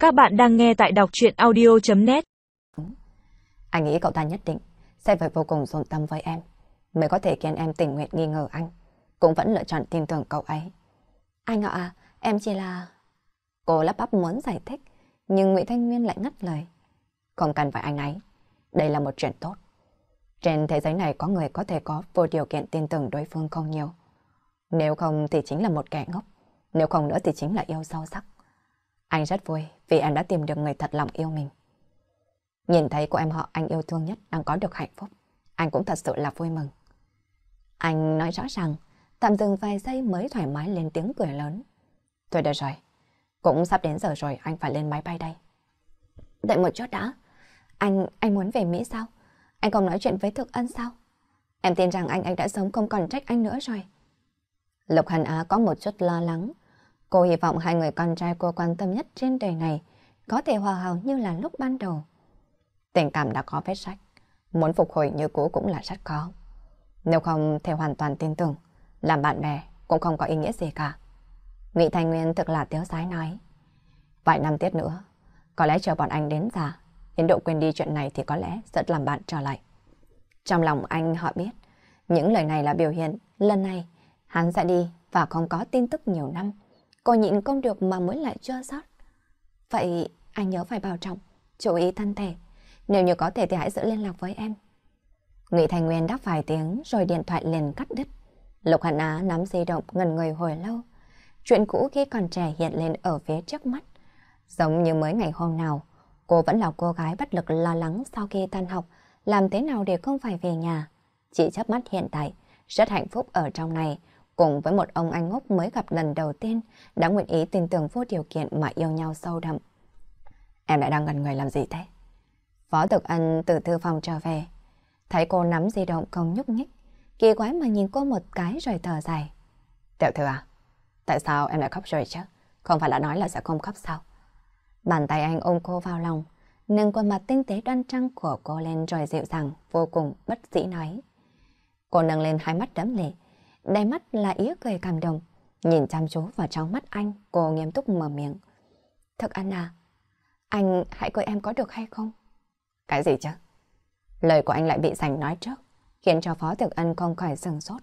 Các bạn đang nghe tại đọc truyện audio.net. Anh nghĩ cậu ta nhất định sẽ phải vô cùng dồn tâm với em, mới có thể khiến em tình nguyện nghi ngờ anh, cũng vẫn lựa chọn tin tưởng cậu ấy. Anh ạ à, em chỉ là... Cô lắp bắp muốn giải thích, nhưng Ngụy Thanh Nguyên lại ngắt lời. Không cần phải anh ấy, đây là một chuyện tốt. Trên thế giới này có người có thể có vô điều kiện tin tưởng đối phương không nhiều. Nếu không thì chính là một kẻ ngốc, nếu không nữa thì chính là yêu sâu sắc. Anh rất vui vì em đã tìm được người thật lòng yêu mình. Nhìn thấy cô em họ anh yêu thương nhất đang có được hạnh phúc, anh cũng thật sự là vui mừng. Anh nói rõ ràng, tạm dừng vài giây mới thoải mái lên tiếng cười lớn. Thôi được rồi, cũng sắp đến giờ rồi, anh phải lên máy bay đây. Đợi một chút đã. Anh muốn về Mỹ sao? Anh không nói chuyện với Thực Ân sao? Em tin rằng anh đã sống không còn trách anh nữa rồi. Lục Hàn Á có một chút lo lắng. Cô hy vọng hai người con trai cô quan tâm nhất trên đời này có thể hòa hảo như là lúc ban đầu. Tình cảm đã có vết rách, muốn phục hồi như cũ cũng là rất khó. Nếu không thì hoàn toàn tin tưởng, làm bạn bè cũng không có ý nghĩa gì cả. Ngụy Thanh Nguyên thực là tiếu sái nói. Vài năm tiếp nữa, có lẽ chờ bọn anh đến già, đến độ quên đi chuyện này thì có lẽ sẽ làm bạn trở lại. Trong lòng anh họ biết, những lời này là biểu hiện lần này hắn sẽ đi và không có tin tức nhiều năm. Cô nhịn không được mà mới lại chua xót. Vậy anh nhớ phải bảo trọng, chú ý thân thể. Nếu như có thể thì hãy giữ liên lạc với em. Ngụy Thanh Nguyên đáp vài tiếng rồi điện thoại liền cắt đứt. Lục Hàn Á nắm di động ngẩn người hồi lâu. Chuyện cũ khi còn trẻ hiện lên ở phía trước mắt. Giống như mới ngày hôm nào, cô vẫn là cô gái bất lực lo lắng sau khi tan học, làm thế nào để không phải về nhà. Chỉ chớp mắt hiện tại, rất hạnh phúc ở trong này, cùng với một ông anh ngốc mới gặp lần đầu tiên, đã nguyện ý tin tưởng vô điều kiện mà yêu nhau sâu đậm. Em lại đang ngẩn người làm gì thế? Phó Thực Ân từ thư phòng trở về, thấy cô nắm di động không nhúc nhích, kỳ quái mà nhìn cô một cái rồi thở dài. Tiểu thư à, tại sao em lại khóc rồi chứ? Không phải là nói là sẽ không khóc sao? Bàn tay anh ôm cô vào lòng, nâng khuôn mặt tinh tế đoan trang của cô lên rồi dịu dàng, vô cùng bất dĩ nói. Cô nâng lên hai mắt đẫm lệ, đầy mắt là ý cười cảm động, nhìn chăm chú vào trong mắt anh, cô nghiêm túc mở miệng. Thực Ân à, anh hãy cưới em có được hay không? Cái gì chứ? Lời của anh lại bị giành nói trước, khiến cho Phó Thực Ân không khỏi sửng sốt.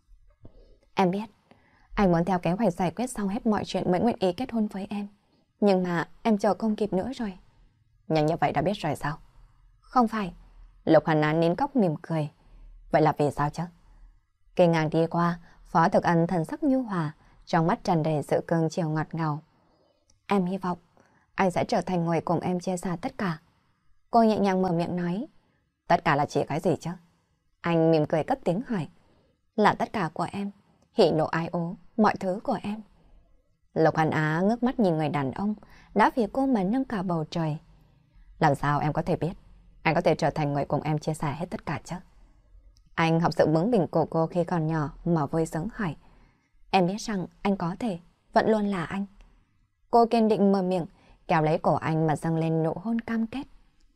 Em biết, anh muốn theo kế hoạch giải quyết xong hết mọi chuyện mới nguyện ý kết hôn với em. Nhưng mà em chờ không kịp nữa rồi. Nhanh như vậy đã biết rồi sao? Không phải. Lục Hàn Án nín cốc mỉm cười. Vậy là vì sao chứ? Kỳ ngang đi qua, Phó Thực Ân thần sắc nhu hòa, trong mắt tràn đầy sự cưng chiều ngọt ngào. Em hy vọng anh sẽ trở thành người cùng em chia sẻ tất cả. Cô nhẹ nhàng mở miệng nói. Tất cả là chỉ cái gì chứ? Anh mỉm cười cất tiếng hỏi. Là tất cả của em, hỉ nộ ái ố, mọi thứ của em. Lục Hàn Á ngước mắt nhìn người đàn ông đã vì cô mà nâng cả bầu trời. Làm sao em có thể biết anh có thể trở thành người cùng em chia sẻ hết tất cả chứ? Anh học sự bướng bỉnh của cô khi còn nhỏ mà vui sướng hỏi. Em biết rằng anh có thể, vẫn luôn là anh. Cô kiên định mở miệng, kéo lấy cổ anh mà dâng lên nụ hôn cam kết.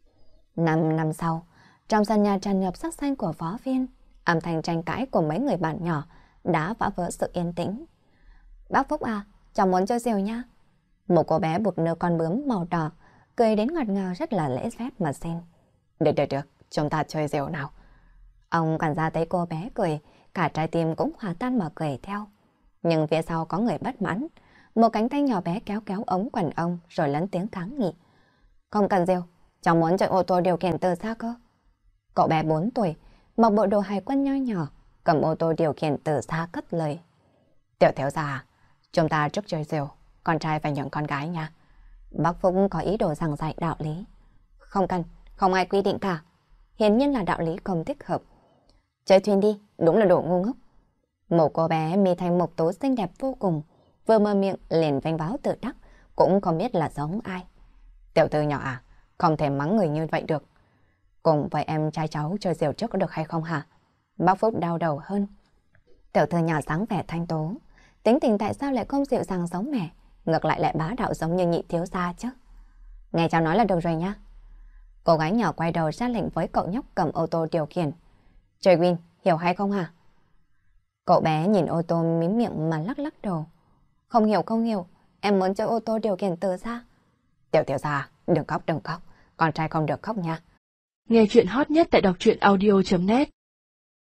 5 năm sau, trong sân nhà tràn ngập sắc xanh của phó viên, âm thanh tranh cãi của mấy người bạn nhỏ đã phá vỡ sự yên tĩnh. Bác Phúc à, cháu muốn chơi diều nha. Một cô bé buộc nơ con bướm màu đỏ, cười đến ngọt ngào rất là lễ phép mà xin. Được, chúng ta chơi diều nào. Ông quản gia thấy cô bé cười, cả trái tim cũng hòa tan mà cười theo. Nhưng phía sau có người bất mãn, một cánh tay nhỏ bé kéo kéo ống quần ông rồi lớn tiếng kháng nghị. Không cần diều, cháu muốn chạy ô tô điều khiển từ xa cơ. Cậu bé 4 tuổi, mặc bộ đồ hải quân nho nhỏ, cầm ô tô điều khiển từ xa cất lời. Tiểu thiếu gia, chúng ta trước chơi diều, con trai phải nhường con gái nha. Bác Phúc có ý đồ giảng dạy đạo lý. Không cần, không ai quy định cả. Hiển nhiên là đạo lý không thích hợp. Chơi thuyền đi, đúng là đồ ngu ngốc. Một cô bé mi thanh mục tú xinh đẹp vô cùng, vừa mở miệng liền vênh váo tự đắc, cũng không biết là giống ai. Tiểu thư nhỏ à, không thể mắng người như vậy được. Cùng với em trai cháu chơi diều trước có được hay không hả? Bác Phúc đau đầu hơn. Tiểu thư nhỏ dáng vẻ thanh tố, tính tình tại sao lại không dịu dàng giống mẹ, ngược lại bá đạo giống như nhị thiếu gia chứ? Nghe cháu nói là được rồi nhá. Cô gái nhỏ quay đầu ra lệnh với cậu nhóc cầm ô tô điều khiển. Chơi Win, hiểu hay không hả? Cậu bé nhìn ô tô mím miệng mà lắc lắc đầu. Không hiểu, em muốn chơi ô tô điều khiển từ xa. Tiểu tiểu gia, đừng khóc, con trai không được khóc nha. Nghe chuyện hot nhất tại đọc truyện audio.net